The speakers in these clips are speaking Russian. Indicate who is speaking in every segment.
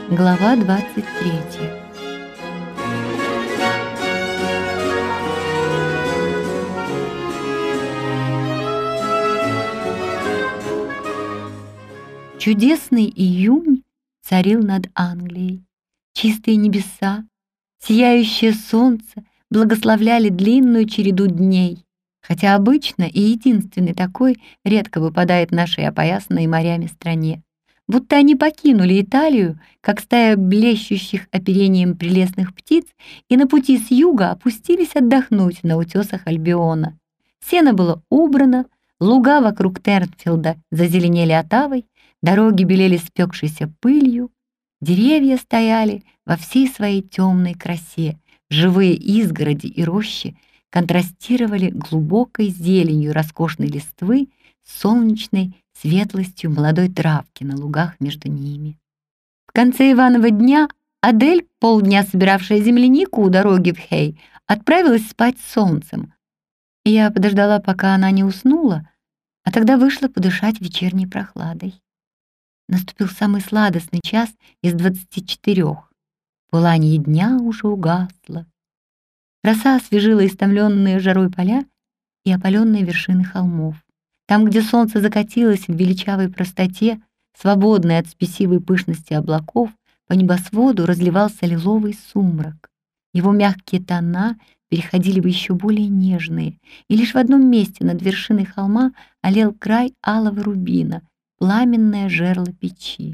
Speaker 1: Глава 23. Чудесный июнь царил над Англией. Чистые небеса, сияющее солнце благословляли длинную череду дней, хотя обычно и единственный такой редко выпадает в нашей опоясанной морями стране. Будто они покинули Италию, как стая блещущих оперением прелестных птиц, и на пути с юга опустились отдохнуть на утесах Альбиона. Сено было убрано, луга вокруг Тернфилда зазеленели отавой, дороги белели спекшейся пылью, деревья стояли во всей своей темной красе, живые изгороди и рощи контрастировали глубокой зеленью роскошной листвы с солнечной светлостью молодой травки на лугах между ними. В конце Иванова дня Адель, полдня собиравшая землянику у дороги в Хей, отправилась спать с солнцем. Я подождала, пока она не уснула, а тогда вышла подышать вечерней прохладой. Наступил самый сладостный час из 24. Пылание дня уже угасло. Роса освежила истомленные жарой поля и опаленные вершины холмов. Там, где солнце закатилось в величавой простоте, свободной от спесивой пышности облаков, по небосводу разливался лиловый сумрак. Его мягкие тона переходили в еще более нежные, и лишь в одном месте над вершиной холма олел край алого рубина, пламенное жерло печи.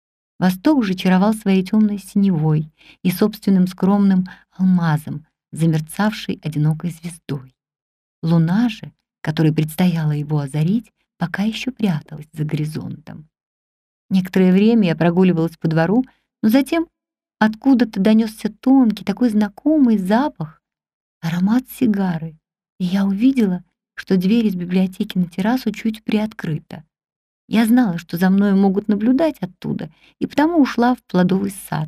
Speaker 1: Восток же чаровал своей темной синевой и собственным скромным алмазом, замерцавшей одинокой звездой. Луна же, которой предстояло его озарить, пока еще пряталась за горизонтом. Некоторое время я прогуливалась по двору, но затем откуда-то донесся тонкий, такой знакомый запах, аромат сигары, и я увидела, что дверь из библиотеки на террасу чуть приоткрыта. Я знала, что за мною могут наблюдать оттуда, и потому ушла в плодовый сад.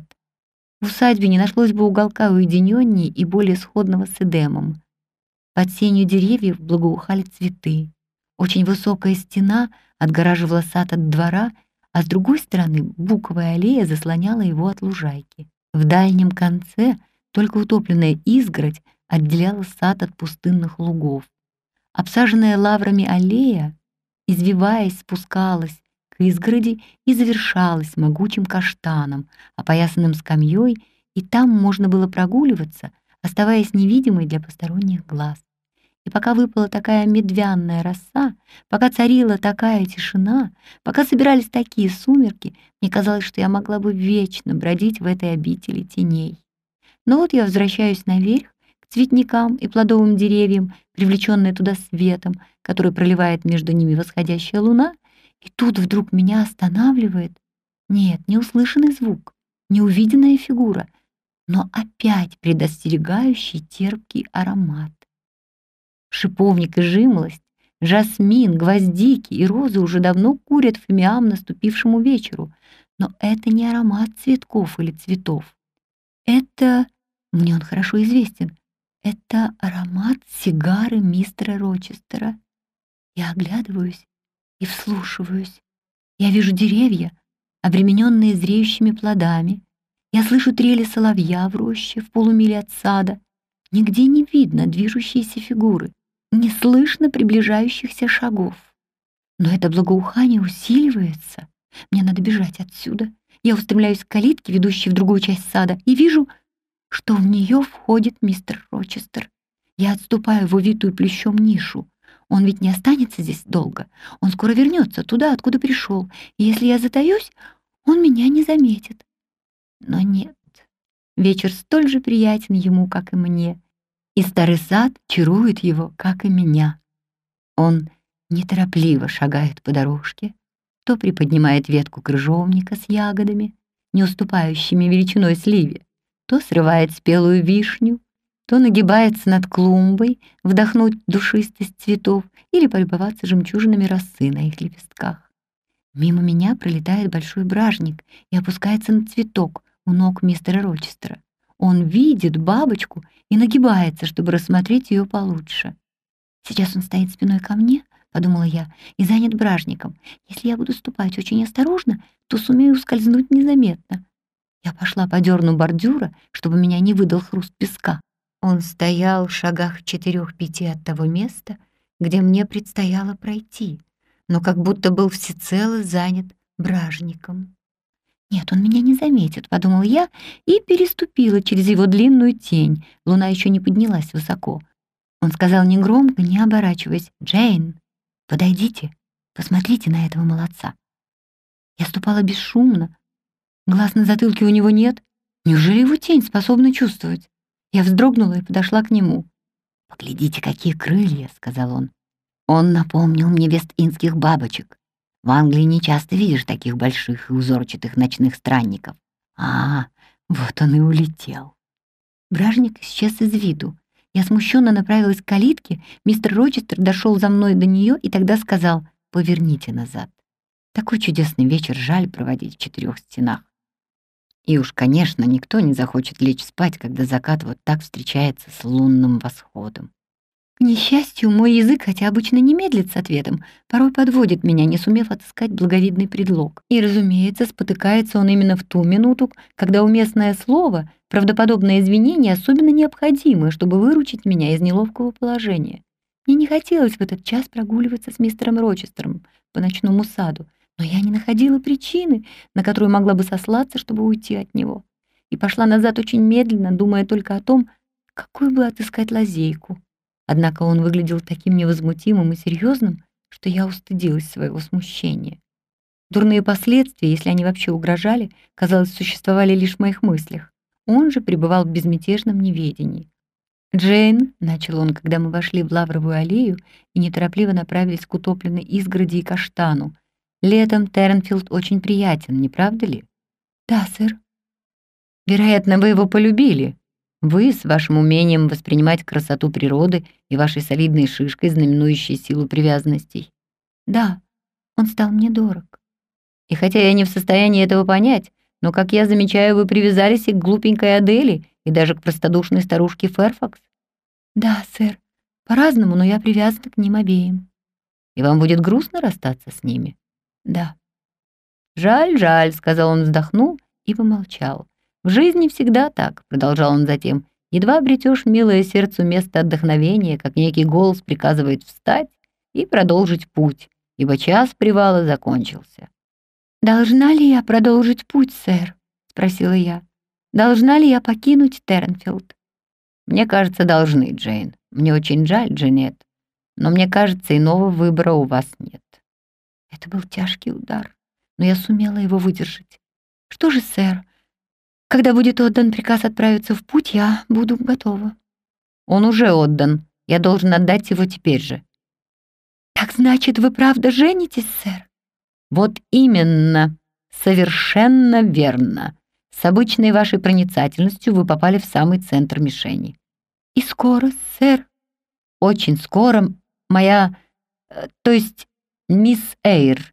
Speaker 1: В усадьбе не нашлось бы уголка уединеннее и более сходного с Эдемом. Под сенью деревьев благоухали цветы. Очень высокая стена отгораживала сад от двора, а с другой стороны буковая аллея заслоняла его от лужайки. В дальнем конце только утопленная изгородь отделяла сад от пустынных лугов. Обсаженная лаврами аллея, извиваясь, спускалась к изгороди и завершалась могучим каштаном, опоясанным скамьей, и там можно было прогуливаться, оставаясь невидимой для посторонних глаз. И пока выпала такая медвяная роса, пока царила такая тишина, пока собирались такие сумерки, мне казалось, что я могла бы вечно бродить в этой обители теней. Но вот я возвращаюсь наверх, к цветникам и плодовым деревьям, привлеченная туда светом, который проливает между ними восходящая луна, и тут вдруг меня останавливает, нет, не услышанный звук, не увиденная фигура, но опять предостерегающий терпкий аромат. Шиповник и жимолость, жасмин, гвоздики и розы уже давно курят фимиам наступившему вечеру, но это не аромат цветков или цветов. Это, мне он хорошо известен, это аромат сигары мистера Рочестера. Я оглядываюсь и вслушиваюсь. Я вижу деревья, обремененные зреющими плодами. Я слышу трели соловья в роще в полумиле от сада. Нигде не видно движущиеся фигуры, не слышно приближающихся шагов. Но это благоухание усиливается. Мне надо бежать отсюда. Я устремляюсь к калитке, ведущей в другую часть сада, и вижу, что в нее входит мистер Рочестер. Я отступаю в увитую плющом нишу. Он ведь не останется здесь долго. Он скоро вернется туда, откуда пришел. И если я затаюсь, он меня не заметит. Но нет. Вечер столь же приятен ему, как и мне. И старый сад чарует его, как и меня. Он неторопливо шагает по дорожке, то приподнимает ветку крыжовника с ягодами, не уступающими величиной сливе, то срывает спелую вишню, то нагибается над клумбой, вдохнуть душистость цветов или полюбоваться жемчужинами росы на их лепестках. Мимо меня пролетает большой бражник и опускается на цветок у ног мистера Рочестера. Он видит бабочку и нагибается, чтобы рассмотреть ее получше. «Сейчас он стоит спиной ко мне», — подумала я, — «и занят бражником. Если я буду ступать очень осторожно, то сумею ускользнуть незаметно». Я пошла по дерну бордюра, чтобы меня не выдал хруст песка. Он стоял в шагах в 4-5 от того места, где мне предстояло пройти, но как будто был всецело занят бражником. «Нет, он меня не заметит», — подумал я и переступила через его длинную тень. Луна еще не поднялась высоко. Он сказал негромко, не оборачиваясь: «Джейн, подойдите, посмотрите на этого молодца». Я ступала бесшумно. Глаз на затылке у него нет. Неужели его тень способна чувствовать? Я вздрогнула и подошла к нему. «Поглядите, какие крылья», — сказал он. Он напомнил мне вест-индских бабочек. В Англии не часто видишь таких больших и узорчатых ночных странников. Вот он и улетел. Бражник исчез из виду. Я смущенно направилась к калитке. Мистер Рочестер дошел за мной до нее и тогда сказал: «Поверните назад. Такой чудесный вечер жаль проводить в 4 стенах». И уж, конечно, никто не захочет лечь спать, когда закат вот так встречается с лунным восходом. К несчастью, мой язык, хотя обычно не медлит с ответом, порой подводит меня, не сумев отыскать благовидный предлог. И, разумеется, спотыкается он именно в ту минуту, когда уместное слово, правдоподобное извинение особенно необходимы, чтобы выручить меня из неловкого положения. Мне не хотелось в этот час прогуливаться с мистером Рочестером по ночному саду, но я не находила причины, на которую могла бы сослаться, чтобы уйти от него. И пошла назад очень медленно, думая только о том, какую бы отыскать лазейку. Однако он выглядел таким невозмутимым и серьезным, что я устыдилась своего смущения. Дурные последствия, если они вообще угрожали, казалось, существовали лишь в моих мыслях. Он же пребывал в безмятежном неведении. «Джейн», — начал он, когда мы вошли в Лавровую аллею и неторопливо направились к утопленной изгороди и каштану, «летом Терренфилд очень приятен, не правда ли?» «Да, сэр». «Вероятно, вы его полюбили. Вы с вашим умением воспринимать красоту природы и вашей солидной шишкой, знаменующей силу привязанностей». «Да, он стал мне дорог». «И хотя я не в состоянии этого понять, но, как я замечаю, вы привязались и к глупенькой Адели, и даже к простодушной старушке Фэрфакс». «Да, сэр, по-разному, но я привязана к ним обеим». «И вам будет грустно расстаться с ними?» «Да». «Жаль, жаль», — сказал он, вздохнул и помолчал. «В жизни всегда так», — продолжал он затем. «Едва обретешь милое сердцу место отдохновения, как некий голос приказывает встать и продолжить путь, ибо час привала закончился». «Должна ли я продолжить путь, сэр?» — спросила я. «Должна ли я покинуть Терренфилд?» «Мне кажется, должны, Джейн. Мне очень жаль, Джанет, но мне кажется, иного выбора у вас нет». Это был тяжкий удар, но я сумела его выдержать. «Что же, сэр, когда будет отдан приказ отправиться в путь, я буду готова». «Он уже отдан. Я должен отдать его теперь же». «Так значит, вы правда женитесь, сэр?» «Вот именно. Совершенно верно. С обычной вашей проницательностью вы попали в самый центр мишени». «И скоро, сэр?» «Очень скоро моя... то есть мисс Эйр.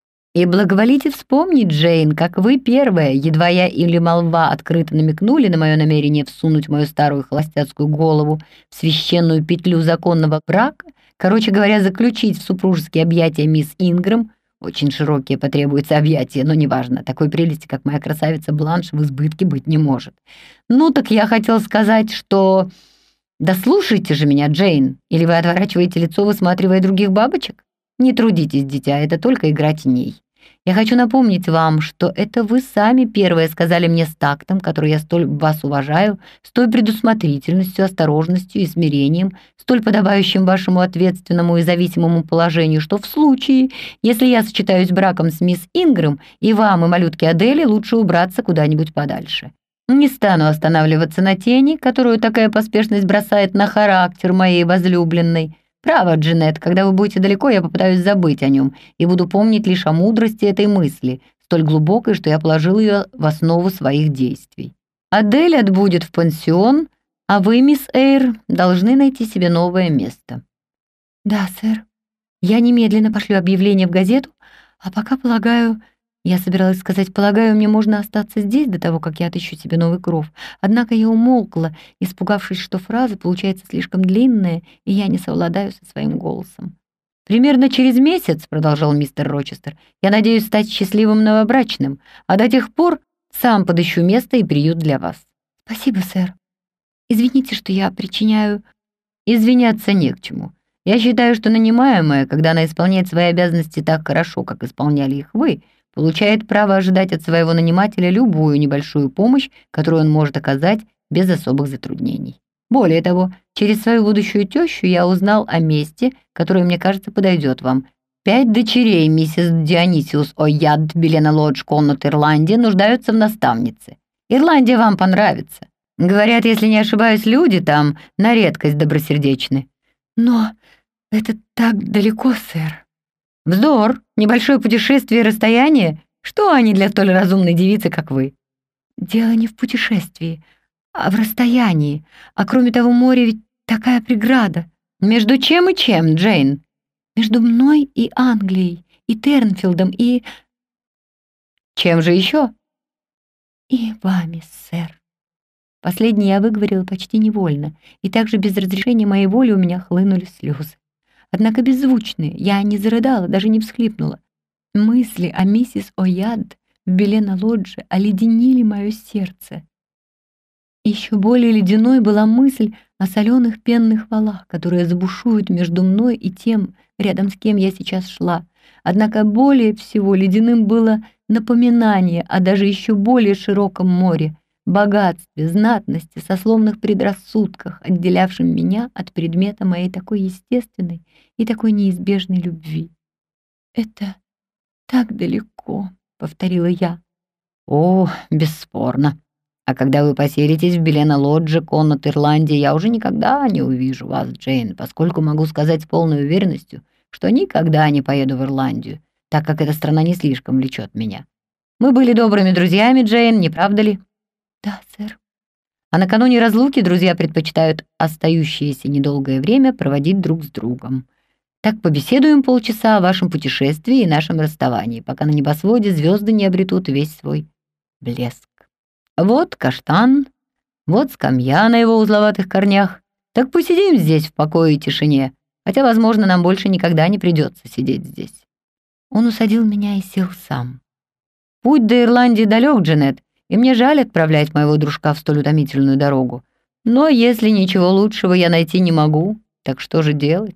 Speaker 1: И благоволите вспомнить, Джейн, как вы первая, едва я или молва открыто намекнули на мое намерение всунуть мою старую холостяцкую голову в священную петлю законного брака, короче говоря, заключить в супружеские объятия мисс Ингрэм, очень широкие потребуются объятия, но неважно, такой прелести, как моя красавица Бланш, в избытке быть не может. Ну, так я хотел сказать, что... Да слушайте же меня, Джейн, или вы отворачиваете лицо, высматривая других бабочек? Не трудитесь, дитя, это только игра теней. Я хочу напомнить вам, что это вы сами первые сказали мне с тактом, который я столь вас уважаю, с той предусмотрительностью, осторожностью и смирением, столь подобающим вашему ответственному и зависимому положению, что в случае, если я сочетаюсь браком с мисс Ингрэм, и вам, и малютке Адели, лучше убраться куда-нибудь подальше. Не стану останавливаться на тени, которую такая поспешность бросает на характер моей возлюбленной. Право, Джанет, когда вы будете далеко, я попытаюсь забыть о нем и буду помнить лишь о мудрости этой мысли, столь глубокой, что я положил ее в основу своих действий. Адель отбудет в пансион, а вы, мисс Эйр, должны найти себе новое место». «Да, сэр. Я немедленно пошлю объявление в газету, а пока, полагаю...» Я собиралась сказать, полагаю, мне можно остаться здесь до того, как я отыщу себе новый кров. Однако я умолкла, испугавшись, что фраза получается слишком длинная, и я не совладаю со своим голосом. «Примерно через месяц, — продолжал мистер Рочестер, — я надеюсь стать счастливым новобрачным, а до тех пор Сам подыщу место и приют для вас». «Спасибо, сэр. Извините, что я причиняю...» «Извиняться не к чему. Я считаю, что нанимаемая, когда она исполняет свои обязанности так хорошо, как исполняли их вы, получает право ожидать от своего нанимателя любую небольшую помощь, которую он может оказать без особых затруднений. Более того, через свою будущую тещу я узнал о месте, которое, мне кажется, подойдет вам. 5 дочерей миссис Дионисиус О'Яд Белена Лодж Коннот Ирландии нуждаются в наставнице. Ирландия вам понравится. Говорят, если не ошибаюсь, люди там на редкость добросердечны». «Но это так далеко, сэр». «Вздор, небольшое путешествие и расстояние. Что они для столь разумной девицы, как вы?» «Дело не в путешествии, а в расстоянии. А кроме того, море ведь такая преграда». «Между чем и чем, Джейн?» «Между мной и Англией, и Тернфилдом, и...» «Чем же еще?» «И вами, сэр». Последнее я выговорила почти невольно, и также без разрешения моей воли у меня хлынули слезы. Однако беззвучные, я не зарыдала, даже не всхлипнула. Мысли о миссис О'Яд в Белена-Лодже оледенили мое сердце. Еще более ледяной была мысль о соленых пенных валах, которые забушуют между мной и тем, рядом с кем я сейчас шла. Однако более всего ледяным было напоминание о даже еще более широком море, богатстве, знатности, сословных предрассудках, отделявшем меня от предмета моей такой естественной и такой неизбежной любви. «Это так далеко», — повторила я. «О, бесспорно. А когда вы поселитесь в Белена-Лодже, Коннот Ирландии, я уже никогда не увижу вас, Джейн, поскольку могу сказать с полной уверенностью, что никогда не поеду в Ирландию, так как эта страна не слишком влечет меня. Мы были добрыми друзьями, Джейн, не правда ли?» «Да, сэр». «А накануне разлуки друзья предпочитают остающееся недолгое время проводить друг с другом. Так побеседуем полчаса о вашем путешествии и нашем расставании, пока на небосводе звезды не обретут весь свой блеск. Вот каштан, вот скамья на его узловатых корнях. Так посидим здесь в покое и тишине, хотя, возможно, нам больше никогда не придется сидеть здесь». Он усадил меня и сел сам. «Путь до Ирландии далек, Джанет, и мне жаль отправлять моего дружка в столь утомительную дорогу. Но если ничего лучшего я найти не могу, так что же делать?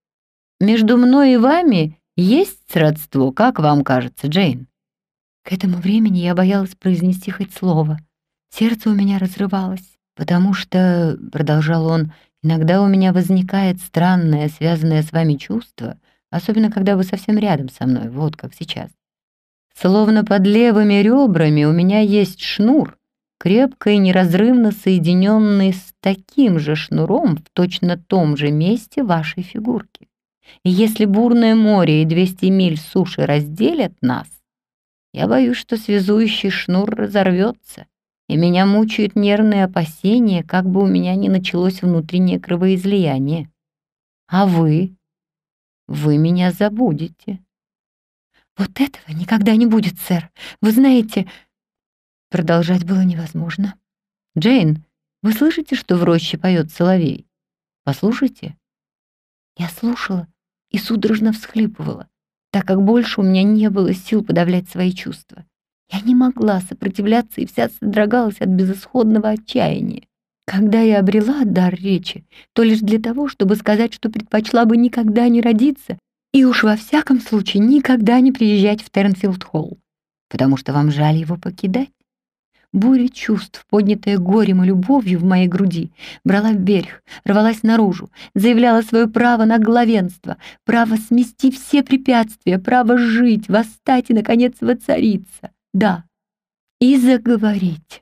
Speaker 1: Между мной и вами есть сродство, как вам кажется, Джейн?» К этому времени я боялась произнести хоть слово. Сердце у меня разрывалось, потому что, продолжал он, иногда у меня возникает странное, связанное с вами чувство, особенно когда вы совсем рядом со мной, вот как сейчас. Словно под левыми ребрами у меня есть шнур, крепко и неразрывно соединенный с таким же шнуром в точно том же месте вашей фигурки. И если бурное море и 200 миль суши разделят нас, я боюсь, что связующий шнур разорвется, и меня мучают нервные опасения, как бы у меня не началось внутреннее кровоизлияние. А вы меня забудете. «Вот этого никогда не будет, сэр. Вы знаете...» Продолжать было невозможно. «Джейн, вы слышите, что в роще поет соловей? Послушайте». Я слушала и судорожно всхлипывала, так как больше у меня не было сил подавлять свои чувства. Я не могла сопротивляться и вся содрогалась от безысходного отчаяния. Когда я обрела дар речи, то лишь для того, чтобы сказать, что предпочла бы никогда не родиться и уж во всяком случае никогда не приезжать в Тернфилд-Холл, потому что вам жаль его покидать. Буря чувств, поднятая горем и любовью в моей груди, брала вверх, рвалась наружу, заявляла свое право на главенство, право смести все препятствия, право жить, восстать и, наконец, воцариться. Да, и заговорить.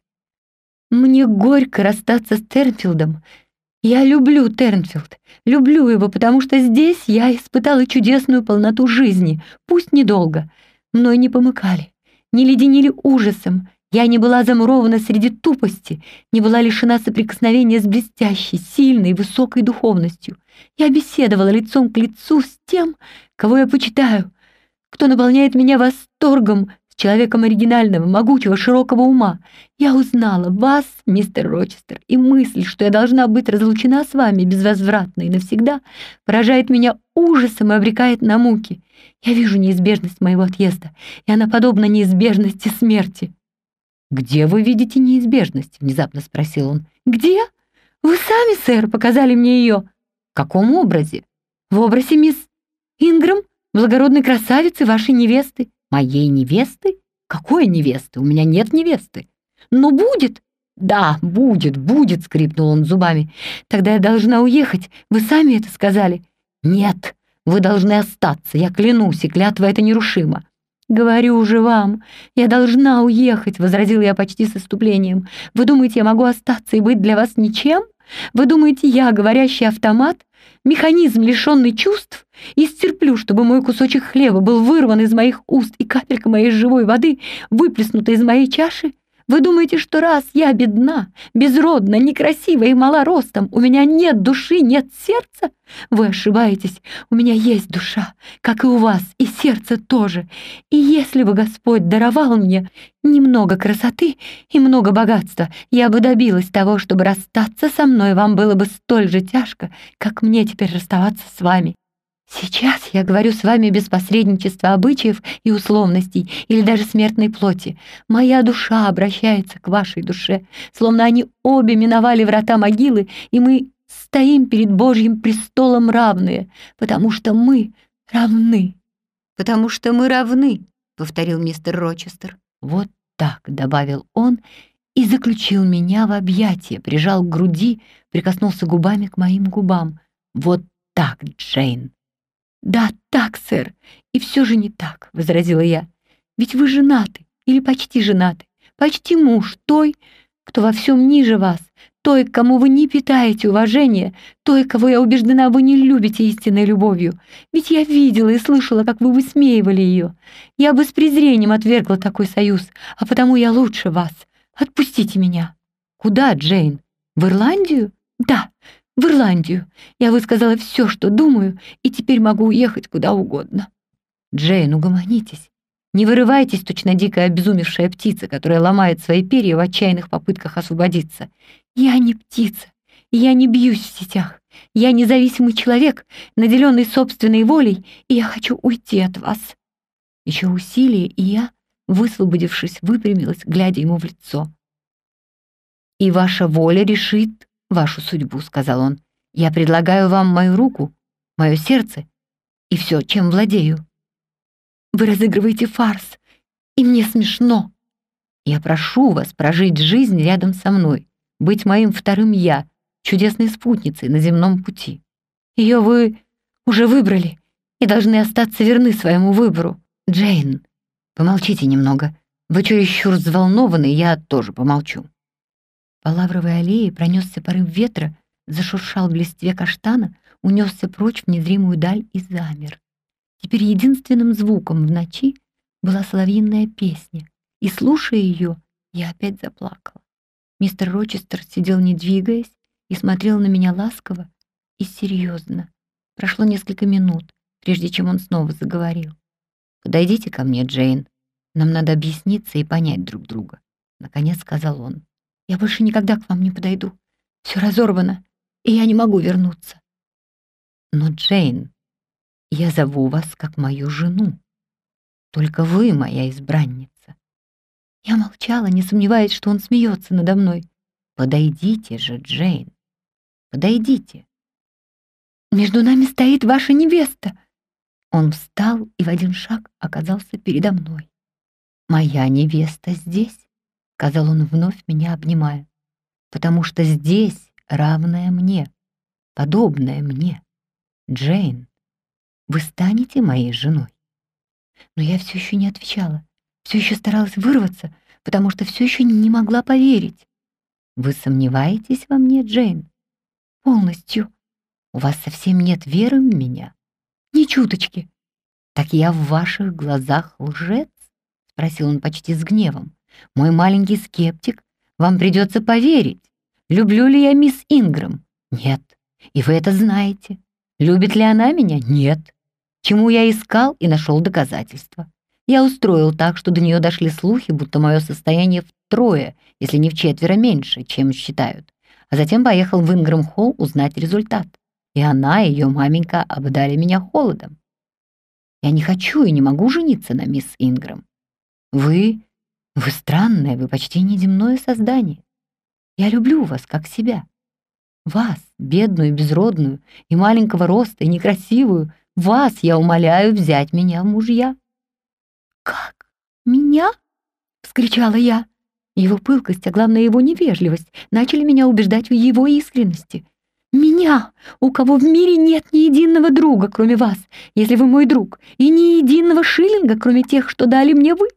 Speaker 1: Мне горько расстаться с Тернфилдом. Я люблю Тернфилд, люблю его, потому что здесь я испытала чудесную полноту жизни, пусть недолго. Мной не помыкали, не леденили ужасом. Я не была замурована среди тупости, не была лишена соприкосновения с блестящей, сильной, высокой духовностью. Я беседовала лицом к лицу с тем, кого я почитаю, кто наполняет меня восторгом, с человеком оригинального, могучего, широкого ума. Я узнала вас, мистер Рочестер, и мысль, что я должна быть разлучена с вами безвозвратно и навсегда, поражает меня ужасом и обрекает на муки. Я вижу неизбежность моего отъезда, и она подобна неизбежности смерти. «Где вы видите неизбежность?» — внезапно спросил он. «Где? Вы сами, сэр, показали мне ее». «В каком образе?» «В образе мисс Ингрэм, благородной красавицы, вашей невесты». «Моей невесты? Какой невесты? У меня нет невесты». «Но будет». «Да, будет», — скрипнул он зубами. «Тогда я должна уехать. Вы сами это сказали». «Нет, вы должны остаться, я клянусь, и клятва эта нерушима». «Говорю же вам, я должна уехать», — возразила я почти с исступлением. «Вы думаете, я могу остаться и быть для вас ничем? Вы думаете, я, говорящий автомат, механизм, лишенный чувств, и стерплю, чтобы мой кусочек хлеба был вырван из моих уст и капелька моей живой воды выплеснута из моей чаши? Вы думаете, что раз я бедна, безродна, некрасива и мала ростом, у меня нет души, нет сердца? Вы ошибаетесь, у меня есть душа, как и у вас, и сердце тоже. И если бы Господь даровал мне немного красоты и много богатства, я бы добилась того, чтобы расстаться со мной вам было бы столь же тяжко, как мне теперь расставаться с вами. Сейчас я говорю с вами без посредничества обычаев и условностей или даже смертной плоти. Моя душа обращается к вашей душе, словно они обе миновали врата могилы, и мы стоим перед Божьим престолом равные, потому что мы равны. «Потому что мы равны», — повторил мистер Рочестер. «Вот так», — добавил он, и заключил меня в объятия, прижал к груди, прикоснулся губами к моим губам. «Вот так, Джейн». «Да, так, сэр, и все же не так», — возразила я. «Ведь вы женаты, или почти женаты, почти муж той, кто во всем ниже вас, той, к кому вы не питаете уважения, той, кого, я убеждена, вы не любите истинной любовью. Ведь я видела и слышала, как вы высмеивали ее. Я бы с презрением отвергла такой союз, а потому я лучше вас. Отпустите меня». «Куда, Джейн? В Ирландию?» «Да, в Ирландию. Я высказала все, что думаю, и теперь могу уехать куда угодно». «Джейн, угомонитесь. Не вырывайтесь, точно дикая обезумевшая птица, которая ломает свои перья в отчаянных попытках освободиться. Я не птица, я не бьюсь в сетях. Я независимый человек, наделенный собственной волей, и я хочу уйти от вас». Еще усилие, и я, высвободившись, выпрямилась, глядя ему в лицо. «И ваша воля решит вашу судьбу», — сказал он. «Я предлагаю вам мою руку, мое сердце и все, чем владею». «Вы разыгрываете фарс, и мне смешно». «Я прошу вас прожить жизнь рядом со мной, быть моим вторым «я», чудесной спутницей на земном пути. Ее вы уже выбрали и должны остаться верны своему выбору. Джейн, помолчите немного. Вы чересчур взволнованы, я тоже помолчу». По лавровой аллее пронесся порыв ветра, зашуршал в листве каштана, унесся прочь в незримую даль и замер. Теперь единственным звуком в ночи была соловьиная песня, и, слушая ее, я опять заплакала. Мистер Рочестер сидел, не двигаясь, и смотрел на меня ласково и серьезно. Прошло несколько минут, прежде чем он снова заговорил. «Подойдите ко мне, Джейн. Нам надо объясниться и понять друг друга», — наконец сказал он. «Я больше никогда к вам не подойду. Все разорвано, и я не могу вернуться». «Но, Джейн, я зову вас как мою жену. Только вы моя избранница». Я молчала, не сомневаясь, что он смеется надо мной. «Подойдите же, Джейн, подойдите». «Между нами стоит ваша невеста». Он встал и в один шаг оказался передо мной. «Моя невеста здесь», — сказал он, вновь меня обнимая, «потому что здесь равная мне, подобная мне. Джейн, вы станете моей женой?» Но я все еще не отвечала, все еще старалась вырваться, потому что все еще не могла поверить. «Вы сомневаетесь во мне, Джейн?» «Полностью. У вас совсем нет веры в меня?» «Ни чуточки». «Так я в ваших глазах лжец?» — спросил он почти с гневом. «Мой маленький скептик, вам придется поверить. Люблю ли я мисс Ингрэм? Нет. И вы это знаете. Любит ли она меня? Нет. Чему я искал и нашел доказательства. Я устроил так, что до нее дошли слухи, будто мое состояние втрое, если не вчетверо меньше, чем считают. А затем поехал в Ингрэм-холл узнать результат. И она и ее маменька обдали меня холодом. Я не хочу и не могу жениться на мисс Ингрэм. Вы Вы странное, вы почти неземное создание. Я люблю вас, как себя. Вас, бедную, безродную, и маленького роста, и некрасивую, вас я умоляю взять меня в мужья». «Как? Меня?» — вскричала я. Его пылкость, а главное его невежливость, начали меня убеждать в его искренности. «Меня, у кого в мире нет ни единого друга, кроме вас, если вы мой друг, и ни единого шиллинга, кроме тех, что дали мне вы?»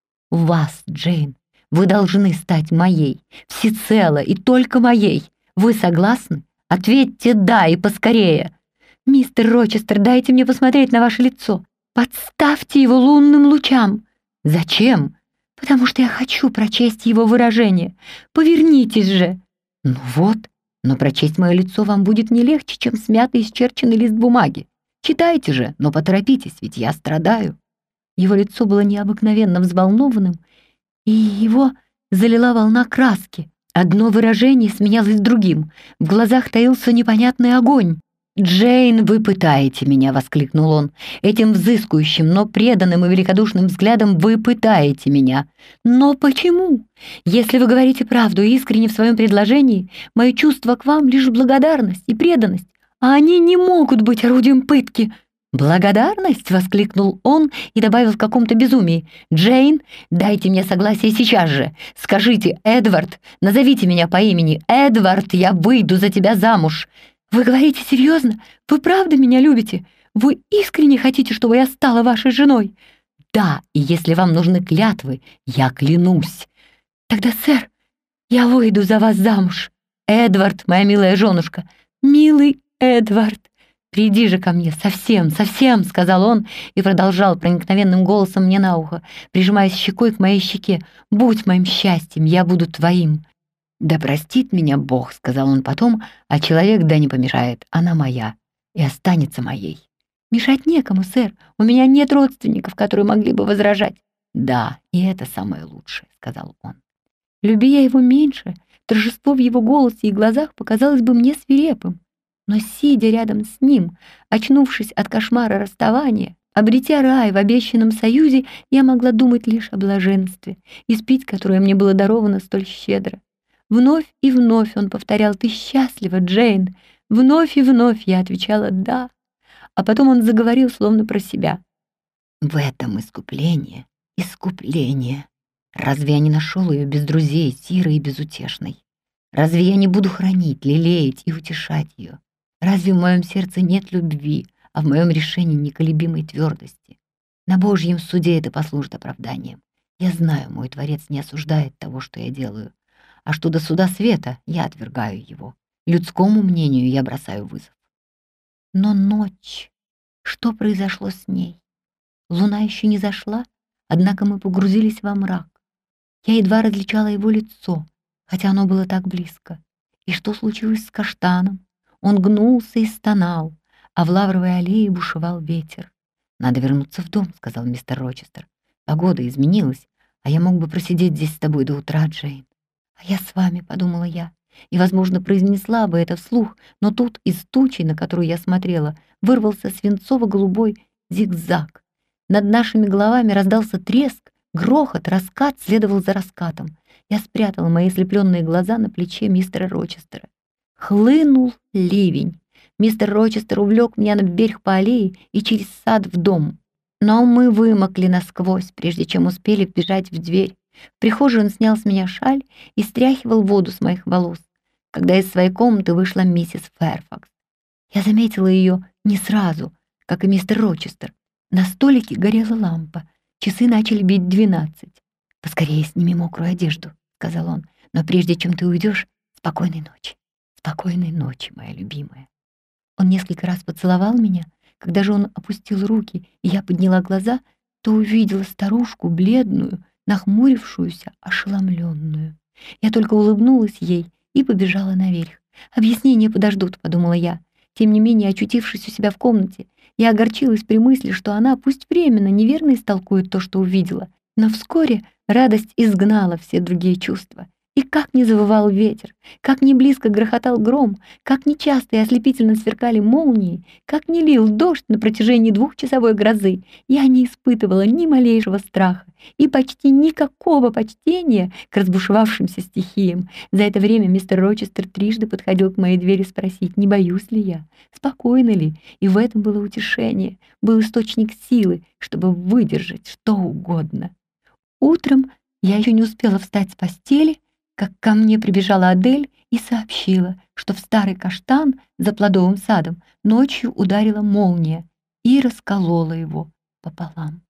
Speaker 1: «Вас, Джейн, вы должны стать моей, всецело и только моей. Вы согласны? Ответьте «да» и поскорее». «Мистер Рочестер, дайте мне посмотреть на ваше лицо. Подставьте его лунным лучам». «Зачем?» «Потому что я хочу прочесть его выражение. Повернитесь же». «Ну вот, но прочесть мое лицо вам будет не легче, чем смятый исчерченный лист бумаги. Читайте же, но поторопитесь, ведь я страдаю». Его лицо было необыкновенно взволнованным, и его залила волна краски. Одно выражение сменялось другим. В глазах таился непонятный огонь. «Джейн, вы пытаете меня!» — воскликнул он. «Этим взыскующим, но преданным и великодушным взглядом вы пытаете меня. Но почему? Если вы говорите правду и искренне в своем предложении, мое чувство к вам — лишь благодарность и преданность, а они не могут быть орудием пытки». «Благодарность?» — воскликнул он и добавил в каком-то безумии. «Джейн, дайте мне согласие сейчас же. Скажите, Эдвард, назовите меня по имени. Эдвард, я выйду за тебя замуж». «Вы говорите серьезно? Вы правда меня любите? Вы искренне хотите, чтобы я стала вашей женой?» «Да, и если вам нужны клятвы, я клянусь». «Тогда, сэр, я выйду за вас замуж. Эдвард, моя милая женушка, милый Эдвард, приди же ко мне, совсем, совсем», — сказал он и продолжал проникновенным голосом мне на ухо, прижимаясь щекой к моей щеке. «Будь моим счастьем, я буду твоим». «Да простит меня Бог», — сказал он потом, «а человек да не помешает, она моя и останется моей». «Мешать некому, сэр, у меня нет родственников, которые могли бы возражать». «Да, и это самое лучшее», — сказал он. Люби я его меньше, торжество в его голосе и глазах показалось бы мне свирепым. Но сидя рядом с ним, очнувшись от кошмара расставания, обретя рай в обещанном союзе, я могла думать лишь о блаженстве, испить которое мне было даровано столь щедро. Вновь и вновь он повторял: «Ты счастлива, Джейн?» Вновь и вновь я отвечала «да». А потом он заговорил словно про себя. «В этом искупление, искупление. Разве я не нашел ее без друзей, сирой и безутешной? Разве я не буду хранить, лелеять и утешать ее? Разве в моем сердце нет любви, а в моем решении неколебимой твердости? На Божьем суде это послужит оправданием. Я знаю, мой Творец не осуждает того, что я делаю. А что до суда света, я отвергаю его. Людскому мнению я бросаю вызов». Но ночь... Что произошло с ней? Луна еще не зашла, однако мы погрузились во мрак. Я едва различала его лицо, хотя оно было так близко. И что случилось с каштаном? Он гнулся и стонал, а в лавровой аллее бушевал ветер. «Надо вернуться в дом», — сказал мистер Рочестер. «Погода изменилась, а я мог бы просидеть здесь с тобой до утра, Джейн». «А я с вами», — подумала я, и, возможно, произнесла бы это вслух, но тут из тучи, на которую я смотрела, вырвался свинцово-голубой зигзаг. Над нашими головами раздался треск, грохот, раскат следовал за раскатом. Я спрятала мои слепленные глаза на плече мистера Рочестера. Хлынул ливень. Мистер Рочестер увлек меня на берег по аллее и через сад в дом. Но мы вымокли насквозь, прежде чем успели вбежать в дверь. В прихожей он снял с меня шаль и стряхивал воду с моих волос, когда из своей комнаты вышла миссис Фэрфакс. Я заметила ее не сразу, как и мистер Рочестер. На столике горела лампа. Часы начали бить 12. «Поскорее сними мокрую одежду», — сказал он. «Но прежде чем ты уйдешь, спокойной ночи. Спокойной ночи, моя любимая». Он несколько раз поцеловал меня. Когда же он опустил руки, и я подняла глаза, то увидела старушку, бледную, нахмурившуюся, ошеломленную. Я только улыбнулась ей и побежала наверх. «Объяснения подождут», — подумала я. Тем не менее, очутившись у себя в комнате, я огорчилась при мысли, что она, пусть временно, неверно истолкует то, что увидела. Но вскоре радость изгнала все другие чувства, И как не завывал ветер, как не близко грохотал гром, как нечасто и ослепительно сверкали молнии, как не лил дождь на протяжении двухчасовой грозы, я не испытывала ни малейшего страха и почти никакого почтения к разбушевавшимся стихиям. За это время мистер Рочестер трижды подходил к моей двери спросить, не боюсь ли я, спокойна ли, и в этом было утешение, был источник силы, чтобы выдержать что угодно. Утром я еще не успела встать с постели, как ко мне прибежала Адель и сообщила, что в старый каштан за плодовым садом ночью ударила молния и расколола его пополам.